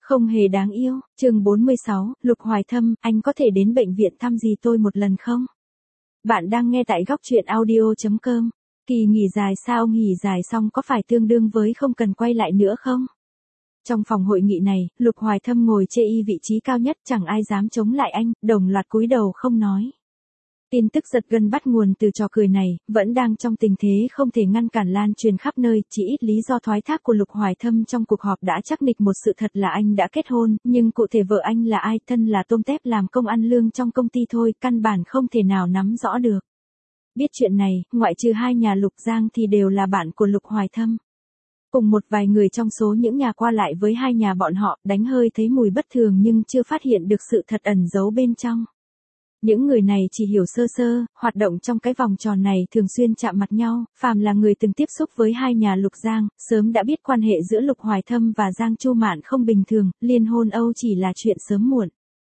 Không hề đáng yêu, chương 46, Lục Hoài Thâm, anh có thể đến bệnh viện thăm dì tôi một lần không? Bạn đang nghe tại góc truyện audio.com. Kỳ nghỉ dài sao nghỉ dài xong có phải tương đương với không cần quay lại nữa không? Trong phòng hội nghị này, Lục Hoài Thâm ngồi chê y vị trí cao nhất, chẳng ai dám chống lại anh, đồng loạt cúi đầu không nói. Tin tức giật gân bắt nguồn từ trò cười này, vẫn đang trong tình thế không thể ngăn cản lan truyền khắp nơi, chỉ ít lý do thoái thác của Lục Hoài Thâm trong cuộc họp đã chắc nịch một sự thật là anh đã kết hôn, nhưng cụ thể vợ anh là ai, thân là tôm tép làm công ăn lương trong công ty thôi, căn bản không thể nào nắm rõ được. Biết chuyện này, ngoại trừ hai nhà Lục Giang thì đều là bạn của Lục Hoài Thâm. Cùng một vài người trong số những nhà qua lại với hai nhà bọn họ, đánh hơi thấy mùi bất thường nhưng chưa phát hiện được sự thật ẩn giấu bên trong. Những người này chỉ hiểu sơ sơ, hoạt động trong cái vòng tròn này thường xuyên chạm mặt nhau, phàm là người từng tiếp xúc với hai nhà Lục Giang, sớm đã biết quan hệ giữa Lục Hoài Thâm và Giang Chu Mạn không bình thường, liên hôn Âu chỉ là chuyện sớm muộn.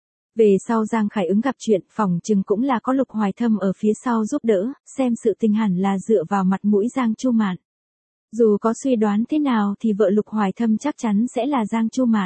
Về sau Giang Khải Ứng gặp chuyện, phỏng chừng cũng là có Lục Hoài Thâm ở phía sau giúp đỡ, xem sự tình hẳn là dựa vào mặt mũi Giang Chu Mạn. Dù có suy đoán thế nào thì vợ Lục Hoài Thâm chắc chắn sẽ là Giang Chu Mạn.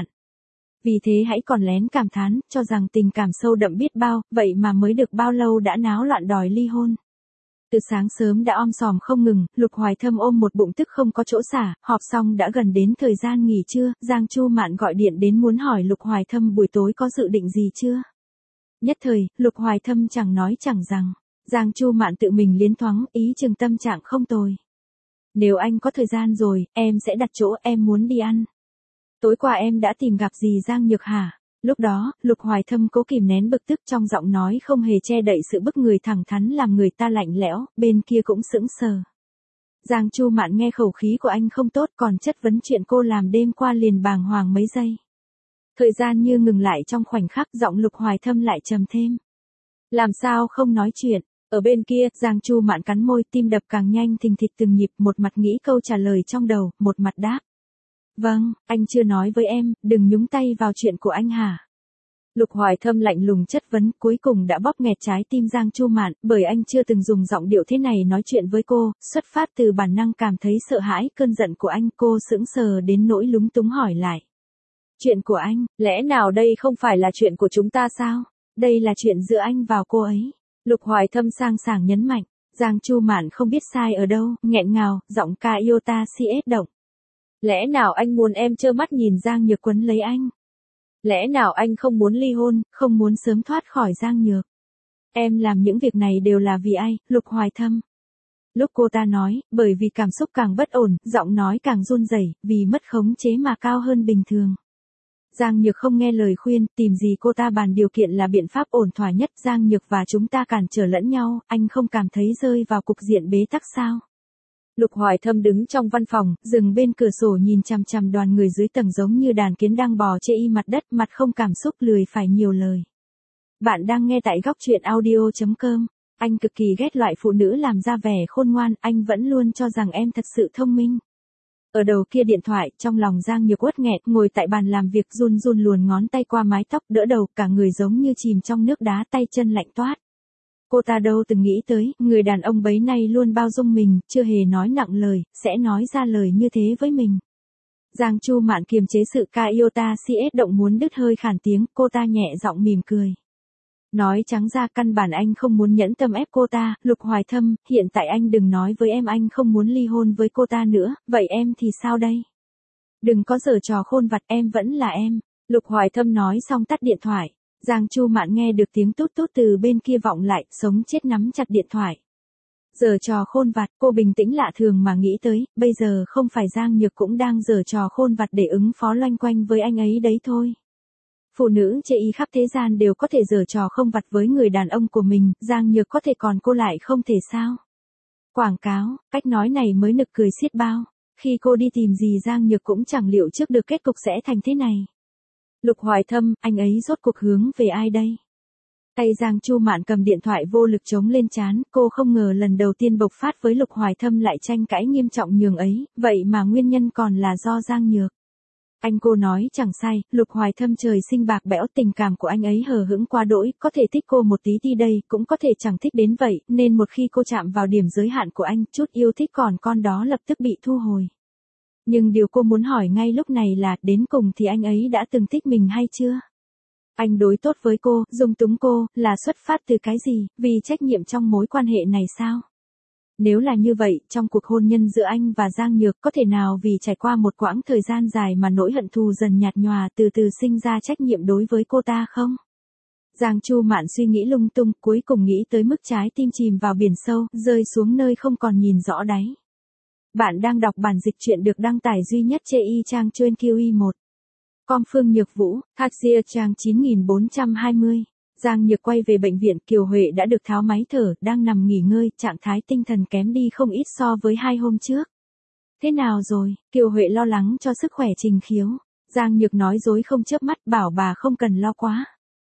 Vì thế hãy còn lén cảm thán, cho rằng tình cảm sâu đậm biết bao, vậy mà mới được bao lâu đã náo loạn đòi ly hôn. Từ sáng sớm đã om sòm không ngừng, Lục Hoài Thâm ôm một bụng tức không có chỗ xả, họp xong đã gần đến thời gian nghỉ trưa, Giang Chu Mạn gọi điện đến muốn hỏi Lục Hoài Thâm buổi tối có dự định gì chưa. Nhất thời, Lục Hoài Thâm chẳng nói chẳng rằng, Giang Chu Mạn tự mình liến thoáng, ý chừng tâm trạng không tồi. Nếu anh có thời gian rồi, em sẽ đặt chỗ, em muốn đi ăn. Tối qua em đã tìm gặp dì Giang Nhược hả? Lúc đó, Lục Hoài Thâm cố kìm nén bực tức trong giọng nói không hề che đậy sự bức người thẳng thắn làm người ta lạnh lẽo, bên kia cũng sững sờ. Giang Chu Mạn nghe khẩu khí của anh không tốt còn chất vấn chuyện cô làm đêm qua liền bàng hoàng mấy giây. Thời gian như ngừng lại trong khoảnh khắc, giọng Lục Hoài Thâm lại trầm thêm. Làm sao không nói chuyện? Ở bên kia, Giang Chu Mạn cắn môi, tim đập càng nhanh thình thịch từng nhịp, một mặt nghĩ câu trả lời trong đầu, một mặt đáp. Vâng, anh chưa nói với em, đừng nhúng tay vào chuyện của anh hả? Lục Hoài Thâm lạnh lùng chất vấn, cuối cùng đã bóp nghẹt trái tim Giang Chu Mạn, bởi anh chưa từng dùng giọng điệu thế này nói chuyện với cô, xuất phát từ bản năng cảm thấy sợ hãi cơn giận của anh, cô sững sờ đến nỗi lúng túng hỏi lại. Chuyện của anh, lẽ nào đây không phải là chuyện của chúng ta sao? Đây là chuyện giữa anh và cô ấy. Lục Hoài Thâm sang sảng nhấn mạnh, Giang Chu Mạn không biết sai ở đâu, nghẹn ngào, giọng ca iota CS động. Lẽ nào anh muốn em trơ mắt nhìn Giang Nhược quấn lấy anh? Lẽ nào anh không muốn ly hôn, không muốn sớm thoát khỏi Giang Nhược? Em làm những việc này đều là vì ai, Lục Hoài Thâm? Lúc cô ta nói, bởi vì cảm xúc càng bất ổn, giọng nói càng run rẩy, vì mất khống chế mà cao hơn bình thường. Giang Nhược không nghe lời khuyên, tìm gì cô ta bàn điều kiện là biện pháp ổn thỏa nhất, Giang Nhược và chúng ta cản trở lẫn nhau, anh không cảm thấy rơi vào cục diện bế tắc sao? Lục Hoài Thâm đứng trong văn phòng, dừng bên cửa sổ nhìn chằm chằm đoàn người dưới tầng giống như đàn kiến đang bò chê y mặt đất, mặt không cảm xúc lười phải nhiều lời. Bạn đang nghe tại góc truyện audio.com. Anh cực kỳ ghét loại phụ nữ làm ra vẻ khôn ngoan, anh vẫn luôn cho rằng em thật sự thông minh. Ở đầu kia điện thoại, trong lòng Giang Nhược uất nghẹt, ngồi tại bàn làm việc run run luồn ngón tay qua mái tóc, đỡ đầu, cả người giống như chìm trong nước đá, tay chân lạnh toát. Cô ta đâu từng nghĩ tới, người đàn ông bấy nay luôn bao dung mình, chưa hề nói nặng lời, sẽ nói ra lời như thế với mình. Giang Chu Mạn kiềm chế sự ca iota CS động muốn đứt hơi khản tiếng, cô ta nhẹ giọng mỉm cười. Nói trắng ra căn bản anh không muốn nhẫn tâm ép cô ta, Lục Hoài Thâm, hiện tại anh đừng nói với em anh không muốn ly hôn với cô ta nữa, vậy em thì sao đây? Đừng có giở trò khôn vặt, em vẫn là em. Lục Hoài Thâm nói xong tắt điện thoại. Giang Chu Mạn nghe được tiếng tút tút từ bên kia vọng lại, sống chết nắm chặt điện thoại. Giở trò khôn vặt, cô bình tĩnh lạ thường mà nghĩ tới, bây giờ không phải Giang Nhược cũng đang giở trò khôn vặt để ứng phó loanh quanh với anh ấy đấy thôi. Phụ nữ chê y khắp thế gian đều có thể giở trò không vặt với người đàn ông của mình, Giang Nhược có thể còn cô lại không thể sao? Quảng cáo, cách nói này mới nực cười xiết bao. Khi cô đi tìm gì Giang Nhược cũng chẳng liệu trước được kết cục sẽ thành thế này. Lục Hoài Thâm, anh ấy rốt cuộc hướng về ai đây? Tay Giang Chu Mạn cầm điện thoại vô lực chống lên trán, cô không ngờ lần đầu tiên bộc phát với Lục Hoài Thâm lại tranh cãi nghiêm trọng nhường ấy, vậy mà nguyên nhân còn là do Giang Nhược. Anh cô nói chẳng sai, Lục Hoài Thâm trời sinh bạc bẽo, tình cảm của anh ấy hờ hững quá đỗi, có thể thích cô một tí đi đây, cũng có thể chẳng thích đến vậy, nên một khi cô chạm vào điểm giới hạn của anh, chút yêu thích còn con đó lập tức bị thu hồi. Nhưng điều cô muốn hỏi ngay lúc này là đến cùng thì anh ấy đã từng thích mình hay chưa? Anh đối tốt với cô, dung túng cô, là xuất phát từ cái gì, vì trách nhiệm trong mối quan hệ này sao? Nếu là như vậy, trong cuộc hôn nhân giữa anh và Giang Nhược có thể nào vì trải qua một quãng thời gian dài mà nỗi hận thù dần nhạt nhòa từ từ sinh ra trách nhiệm đối với cô ta không? Giang Chu Mạn suy nghĩ lung tung, cuối cùng nghĩ tới mức trái tim chìm vào biển sâu, rơi xuống nơi không còn nhìn rõ đáy. Bạn đang đọc bản dịch truyện được đăng tải duy nhất trên trang chuyên QI1. Com Phương Nhược Vũ, Thaksia trang 9420. Giang Nhược quay về bệnh viện, Kiều Huệ đã được tháo máy thở, đang nằm nghỉ ngơi, trạng thái tinh thần kém đi không ít so với 2 hôm trước. Thế nào rồi? Kiều Huệ lo lắng cho sức khỏe Trình Khiếu. Giang Nhược nói dối không chớp mắt, bảo bà không cần lo quá.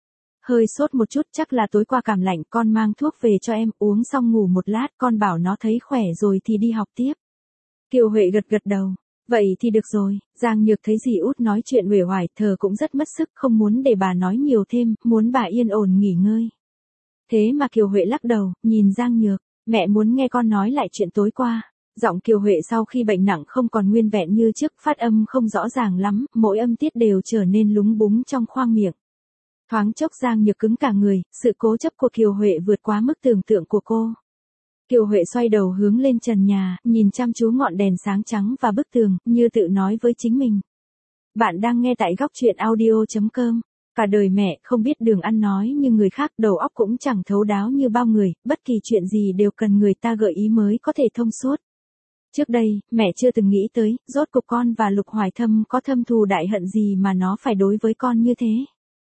Hơi sốt một chút, chắc là tối qua cảm lạnh, con mang thuốc về cho em, uống xong ngủ một lát, con bảo nó thấy khỏe rồi thì đi học tiếp. Kiều Huệ gật gật đầu. Vậy thì được rồi. Giang Nhược thấy dì út nói chuyện uể oải, thờ cũng rất mất sức, không muốn để bà nói nhiều thêm, muốn bà yên ổn nghỉ ngơi. Thế mà Kiều Huệ lắc đầu, nhìn Giang Nhược, mẹ muốn nghe con nói lại chuyện tối qua. Giọng Kiều Huệ sau khi bệnh nặng không còn nguyên vẹn như trước, phát âm không rõ ràng lắm, mỗi âm tiết đều trở nên lúng búng trong khoang miệng. Thoáng chốc Giang Nhược cứng cả người, sự cố chấp của Kiều Huệ vượt quá mức tưởng tượng của cô. Kiều Huệ xoay đầu hướng lên trần nhà, nhìn chăm chú ngọn đèn sáng trắng và bức tường, như tự nói với chính mình. Bạn đang nghe tại góc truyện audio.com. Cả đời mẹ không biết đường ăn nói như người khác, đầu óc cũng chẳng thấu đáo như bao người, bất kỳ chuyện gì đều cần người ta gợi ý mới có thể thông suốt. Trước đây, mẹ chưa từng nghĩ tới, rốt cuộc con và Lục Hoài Thâm có thâm thù đại hận gì mà nó phải đối với con như thế.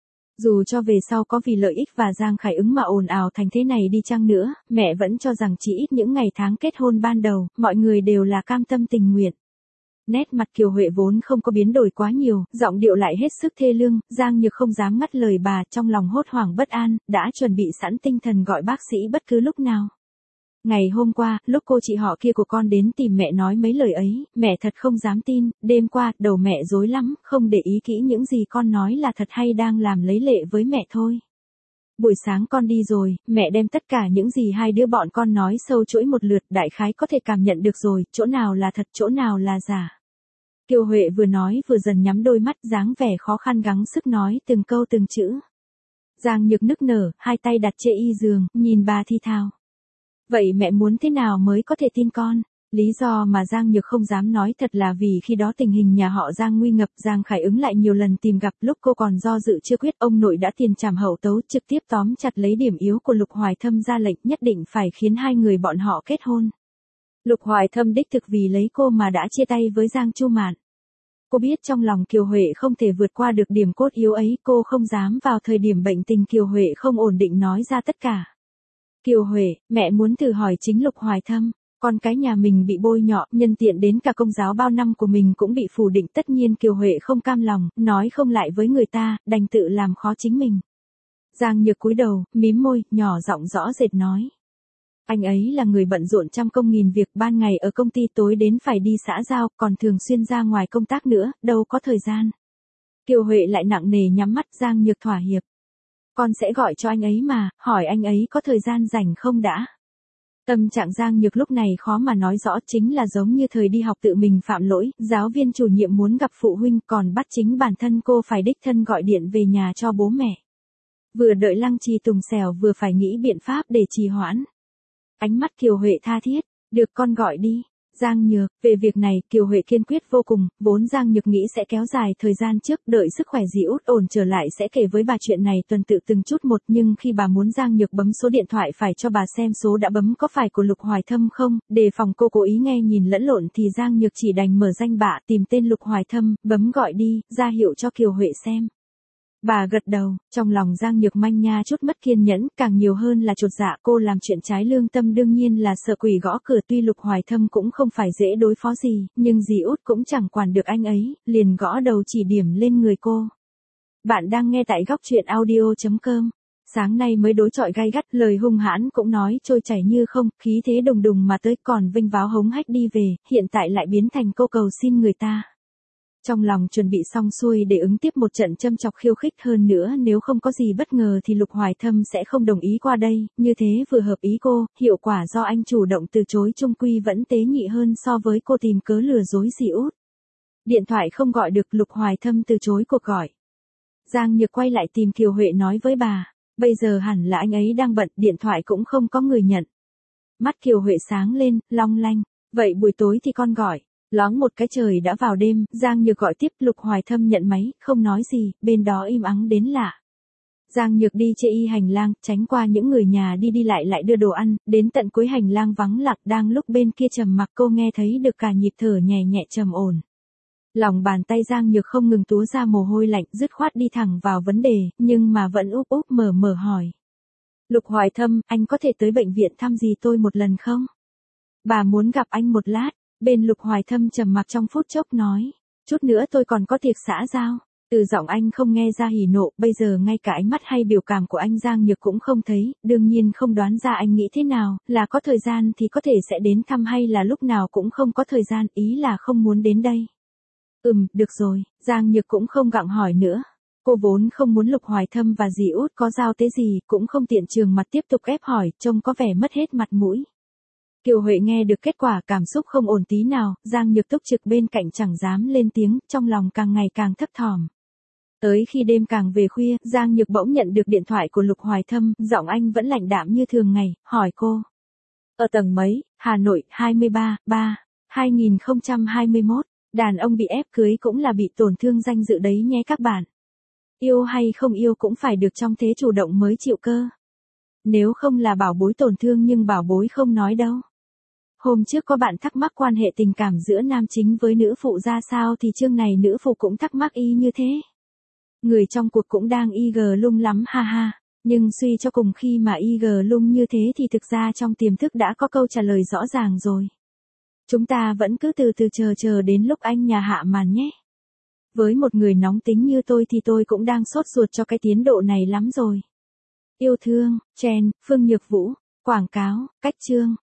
Dù cho về sau có vì lợi ích và Giang Khải Ứng mà ồn ào thành thế này đi chăng nữa, mẹ vẫn cho rằng chỉ ít những ngày tháng kết hôn ban đầu, mọi người đều là cam tâm tình nguyện. Nét mặt Kiều Huệ vốn không có biến đổi quá nhiều, giọng điệu lại hết sức thê lương, Giang Nhược không dám ngắt lời bà, trong lòng hốt hoảng bất an, đã chuẩn bị sẵn tinh thần gọi bác sĩ bất cứ lúc nào. Ngày hôm qua, lúc cô chị họ kia của con đến tìm mẹ nói mấy lời ấy, mẹ thật không dám tin, đêm qua, đầu mẹ rối lắm, không để ý kỹ những gì con nói là thật hay đang làm lấy lệ với mẹ thôi. Buổi sáng con đi rồi, mẹ đem tất cả những gì hai đứa bọn con nói sâu chuỗi một lượt, đại khái có thể cảm nhận được rồi, chỗ nào là thật, chỗ nào là giả. Kiều Huệ vừa nói vừa dần nhắm đôi mắt, dáng vẻ khó khăn gắng sức nói từng câu từng chữ. Giang Nhược nức nở, hai tay đặt trên y giường, nhìn bà thi thào. Vậy mẹ muốn thế nào mới có thể tin con? Lý do mà Giang Nhược không dám nói thật là vì khi đó tình hình nhà họ Giang nguy ngập, Giang Khải Ứng lại nhiều lần tìm gặp, lúc cô còn do dự chưa quyết, ông nội đã tiền trảm hậu tấu, trực tiếp tóm chặt lấy điểm yếu của Lục Hoài Thâm ra lệnh nhất định phải khiến hai người bọn họ kết hôn. Lục Hoài Thâm đích thực vì lấy cô mà đã chia tay với Giang Chu Mạn. Cô biết trong lòng Kiều Huệ không thể vượt qua được điểm cốt yếu ấy, cô không dám vào thời điểm bệnh tình Kiều Huệ không ổn định nói ra tất cả. Kiều Huệ, mẹ muốn thử hỏi chính Lục Hoài Thâm, con cái nhà mình bị bôi nhọ, nhân tiện đến cả công giáo bao năm của mình cũng bị phủ định, tất nhiên Kiều Huệ không cam lòng, nói không lại với người ta, đành tự làm khó chính mình. Giang Nhược cúi đầu, mím môi, nhỏ giọng rõ rệt nói. Anh ấy là người bận rộn trăm công nghìn việc, ban ngày ở công ty, tối đến phải đi xã giao, còn thường xuyên ra ngoài công tác nữa, đâu có thời gian. Kiều Huệ lại nặng nề nhắm mắt. Giang Nhược thỏa hiệp. Con sẽ gọi cho anh ấy mà, hỏi anh ấy có thời gian rảnh không đã. Tâm trạng Giang Nhược lúc này khó mà nói rõ, chính là giống như thời đi học tự mình phạm lỗi, giáo viên chủ nhiệm muốn gặp phụ huynh còn bắt chính bản thân cô phải đích thân gọi điện về nhà cho bố mẹ. Vừa đợi Lăng Trì Tùng xèo vừa phải nghĩ biện pháp để trì hoãn. Ánh mắt Kiều Huệ tha thiết, được con gọi đi. Giang Nhược, về việc này, Kiều Huệ kiên quyết vô cùng, vốn Giang Nhược nghĩ sẽ kéo dài thời gian trước, đợi sức khỏe dì út ổn trở lại sẽ kể với bà chuyện này tuần tự từng chút một, nhưng khi bà muốn Giang Nhược bấm số điện thoại phải cho bà xem số đã bấm có phải của Lục Hoài Thâm không, đề phòng cô cố ý nghe nhìn lẫn lộn thì Giang Nhược chỉ đành mở danh bạ tìm tên Lục Hoài Thâm, bấm gọi đi, ra hiệu cho Kiều Huệ xem. Bà gật đầu, trong lòng Giang Nhược manh nha chút mất kiên nhẫn, càng nhiều hơn là chột dạ, cô làm chuyện trái lương tâm đương nhiên là sợ quỷ gõ cửa, tuy Lục Hoài Thâm cũng không phải dễ đối phó gì, nhưng dì út cũng chẳng quản được anh ấy, liền gõ đầu chỉ điểm lên người cô. Bạn đang nghe tại góc truyện audio.com. Sáng nay mới đối chọi gay gắt, lời hung hãn cũng nói trôi chảy như không, khí thế đùng đùng mà tới, còn vinh váo hống hách đi về, hiện tại lại biến thành cô cầu xin người ta. Trong lòng chuẩn bị xong xuôi để ứng tiếp một trận châm chọc khiêu khích, hơn nữa nếu không có gì bất ngờ thì Lục Hoài Thâm sẽ không đồng ý qua đây, như thế vừa hợp ý cô, hiệu quả do anh chủ động từ chối chung quy vẫn tế nhị hơn so với cô tìm cớ lừa dối dì út. Điện thoại không gọi được, Lục Hoài Thâm từ chối cuộc gọi. Giang Nhược quay lại tìm Kiều Huệ nói với bà, bây giờ hẳn là anh ấy đang bận, điện thoại cũng không có người nhận. Mắt Kiều Huệ sáng lên, long lanh, vậy buổi tối thì con gọi. Loáng một cái trời đã vào đêm, Giang Nhược gọi tiếp, Lục Hoài Thâm nhận máy, không nói gì, bên đó im ắng đến lạ. Giang Nhược đi chê y hành lang, tránh qua những người nhà đi đi lại đưa đồ ăn, đến tận cuối hành lang vắng lặng, đang lúc bên kia trầm mặc cô nghe thấy được cả nhịp thở nhẹ nhẹ trầm ổn. Lòng bàn tay Giang Nhược không ngừng túa ra mồ hôi lạnh, dứt khoát đi thẳng vào vấn đề, nhưng mà vẫn úp úp mở mở hỏi. Lục Hoài Thâm, anh có thể tới bệnh viện thăm dì tôi một lần không? Bà muốn gặp anh một lát. Bên Lục Hoài Thâm trầm mặc trong phút chốc nói, chút nữa tôi còn có tiệc xã giao. Từ giọng anh không nghe ra hỉ nộ, bây giờ ngay cả ánh mắt hay biểu cảm của anh Giang Nhược cũng không thấy, đương nhiên không đoán ra anh nghĩ thế nào, là có thời gian thì có thể sẽ đến thăm hay là lúc nào cũng không có thời gian, ý là không muốn đến đây. Được rồi, Giang Nhược cũng không gặng hỏi nữa. Cô vốn không muốn Lục Hoài Thâm và dì út có giao tế gì, cũng không tiện trường mặt tiếp tục ép hỏi, trông có vẻ mất hết mặt mũi. Kiều Huệ nghe được kết quả cảm xúc không ổn tí nào, Giang Nhược túc trực bên cạnh chẳng dám lên tiếng, trong lòng càng ngày càng thấp thỏm. Tới khi đêm càng về khuya, Giang Nhược bỗng nhận được điện thoại của Lục Hoài Thâm, giọng anh vẫn lạnh đạm như thường ngày, hỏi cô. Ở tầng mấy, Hà Nội, 23/3/2021, đàn ông bị ép cưới cũng là bị tổn thương danh dự đấy nhé các bạn. Yêu hay không yêu cũng phải được trong thế chủ động mới chịu cơ. Nếu không là bảo bối tổn thương nhưng bảo bối không nói đâu. Hôm trước có bạn thắc mắc quan hệ tình cảm giữa nam chính với nữ phụ ra sao thì chương này nữ phụ cũng thắc mắc y như thế. Người trong cuộc cũng đang IG lung lắm ha ha, nhưng suy cho cùng khi mà IG lung như thế thì thực ra trong tiềm thức đã có câu trả lời rõ ràng rồi. Chúng ta vẫn cứ từ từ chờ đến lúc anh nhà hạ màn nhé. Với một người nóng tính như tôi thì tôi cũng đang sốt ruột cho cái tiến độ này lắm rồi. Yêu thương, Chen, Phương Nhược Vũ, quảng cáo, cách chương.